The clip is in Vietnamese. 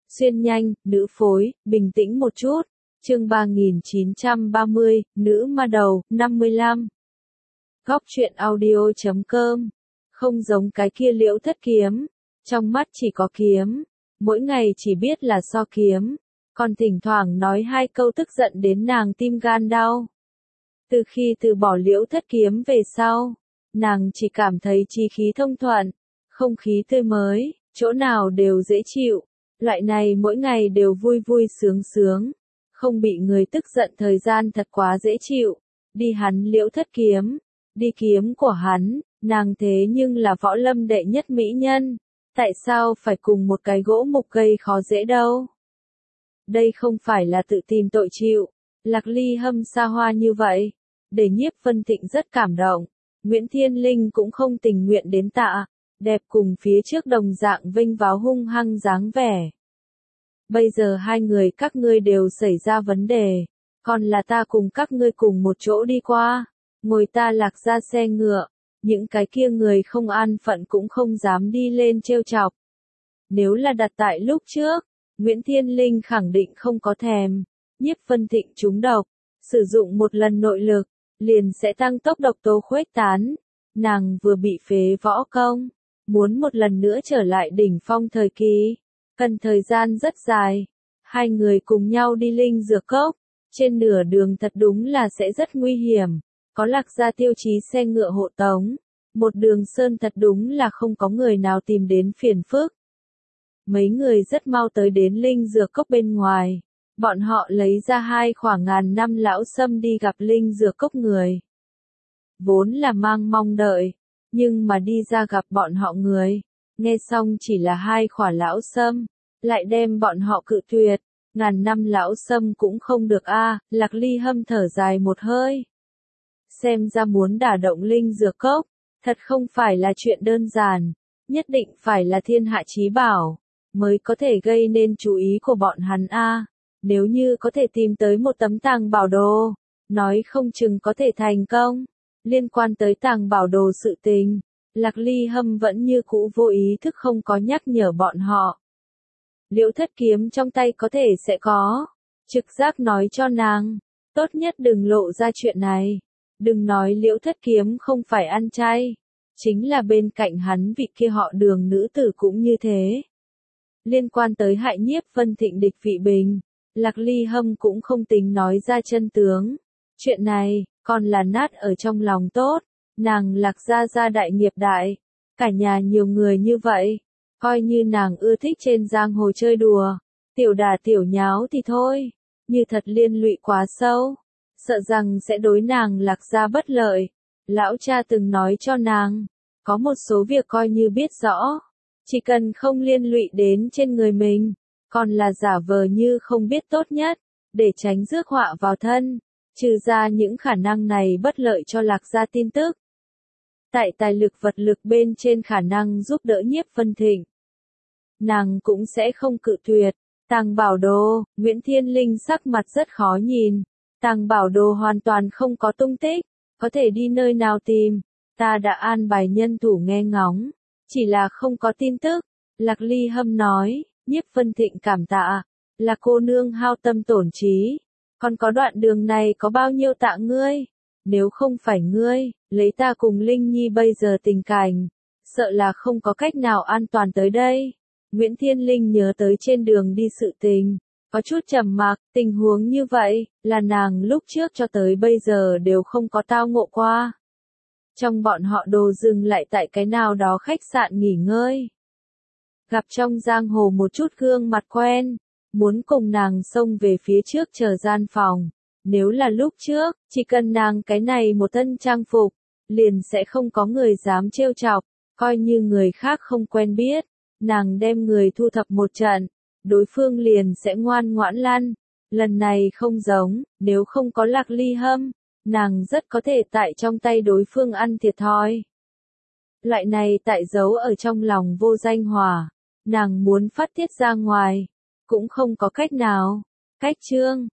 Xuyên nhanh, nữ phối, bình tĩnh một chút. Chương 3930, nữ ma đầu, 55. Góc truyện audio.com. Không giống cái kia Liễu Thất Kiếm, trong mắt chỉ có kiếm, mỗi ngày chỉ biết là so kiếm, còn thỉnh thoảng nói hai câu tức giận đến nàng tim gan đau. Từ khi từ bỏ Liễu Thất Kiếm về sau, nàng chỉ cảm thấy chí khí thông thuận, không khí tươi mới, chỗ nào đều dễ chịu, loại này mỗi ngày đều vui vui sướng sướng, không bị người tức giận thời gian thật quá dễ chịu. Đi hắn Liễu Thất Kiếm, đi kiếm của hắn, nàng thế nhưng là võ lâm đệ nhất mỹ nhân, tại sao phải cùng một cái gỗ mục gây khó dễ đâu? Đây không phải là tự tìm tội chịu, Lạc Ly Hâm xa hoa như vậy, để Nhiếp Vân Thịnh rất cảm động, Nguyễn Thiên Linh cũng không tình nguyện đến tạ, đẹp cùng phía trước đồng dạng vinh váo hung hăng dáng vẻ. Bây giờ hai người các ngươi đều xảy ra vấn đề, còn là ta cùng các ngươi cùng một chỗ đi qua, ngồi ta Lạc ra xe ngựa, những cái kia người không an phận cũng không dám đi lên trêu chọc. Nếu là đặt tại lúc trước, Nguyễn Thiên Linh khẳng định không có thèm. Nhiếp Vân Thịnh trúng độc, sử dụng một lần nội lực, liền sẽ tăng tốc độc tố khuếch tán. Nàng vừa bị phế võ công, muốn một lần nữa trở lại đỉnh phong thời kỳ, cần thời gian rất dài. Hai người cùng nhau đi linh dược cốc, trên nửa đường thật đúng là sẽ rất nguy hiểm, có Lạc gia tiêu chí xe ngựa hộ tống, một đường sơn thật đúng là không có người nào tìm đến phiền phức. Mấy người rất mau tới đến linh dược cốc bên ngoài. Bọn họ lấy ra hai khoảng ngàn năm lão sâm đi gặp linh dược cốc người. Vốn là mang mong đợi, nhưng mà đi ra gặp bọn họ người, nghe xong chỉ là hai khỏa lão sâm, lại đem bọn họ cự tuyệt, ngàn năm lão sâm cũng không được a. Lạc Ly Hâm thở dài một hơi. Xem ra muốn đả động linh dược cốc, thật không phải là chuyện đơn giản, nhất định phải là thiên hạ chí bảo, mới có thể gây nên chú ý của bọn hắn a. Nếu như có thể tìm tới một tấm tàng bảo đồ, nói không chừng có thể thành công. Liên quan tới tàng bảo đồ sự tình, Lạc Ly Hâm vẫn như cũ vô ý thức không có nhắc nhở bọn họ. Liễu Thất Kiếm trong tay có thể sẽ có, trực giác nói cho nàng, tốt nhất đừng lộ ra chuyện này. Đừng nói Liễu Thất Kiếm không phải ăn chay, chính là bên cạnh hắn vị kia họ Đường nữ tử cũng như thế. Liên quan tới hại Nhiếp Vân Thịnh địch vị bình, Lạc Ly Hâm cũng không tính nói ra chân tướng. Chuyện này, còn là nát ở trong lòng tốt, nàng Lạc gia đại nghiệp đại, cả nhà nhiều người như vậy, coi như nàng ưa thích trên giang hồ chơi đùa, tiểu đà tiểu nháo thì thôi, như thật liên lụy quá sâu, sợ rằng sẽ đối nàng Lạc gia bất lợi. Lão cha từng nói cho nàng, có một số việc coi như biết rõ, chỉ cần không liên lụy đến trên người mình, còn là giả vờ như không biết tốt nhất, để tránh rước họa vào thân, trừ ra những khả năng này bất lợi cho Lạc gia tin tức. Tại tài lực vật lực bên trên khả năng giúp đỡ Nhiếp Vân Thịnh, nàng cũng sẽ không cự tuyệt. Tàng bảo đồ, Nguyễn Thiên Linh sắc mặt rất khó nhìn, tàng bảo đồ hoàn toàn không có tung tích, có thể đi nơi nào tìm, ta đã an bài nhân thủ nghe ngóng, chỉ là không có tin tức. Lạc Ly Hâm nói. Nhiếp Vân Thịnh cảm tạ, là cô nương hao tâm tổn trí, còn có đoạn đường này có bao nhiêu tạ ngươi, nếu không phải ngươi, lấy ta cùng Linh Nhi bây giờ tình cảnh, sợ là không có cách nào an toàn tới đây. Nguyễn Thiên Linh nhớ tới trên đường đi sự tình, có chút trầm mặc, tình huống như vậy, là nàng lúc trước cho tới bây giờ đều không có tao ngộ qua. Trong bọn họ đồ dừng lại tại cái nào đó khách sạn nghỉ ngơi. Gặp trong giang hồ một chút gương mặt quen, muốn cùng nàng xông về phía trước chờ gian phòng. Nếu là lúc trước, chỉ cần nàng cái này một thân trang phục, liền sẽ không có người dám trêu chọc, coi như người khác không quen biết, nàng đem người thu thập một trận, đối phương liền sẽ ngoan ngoãn lăn. Lần này không giống, nếu không có Lạc Ly Hâm, nàng rất có thể tại trong tay đối phương ăn thiệt thòi. Loại này tại giấu ở trong lòng vô danh hỏa, nàng muốn phát tiết ra ngoài, cũng không có cách nào. Cách chương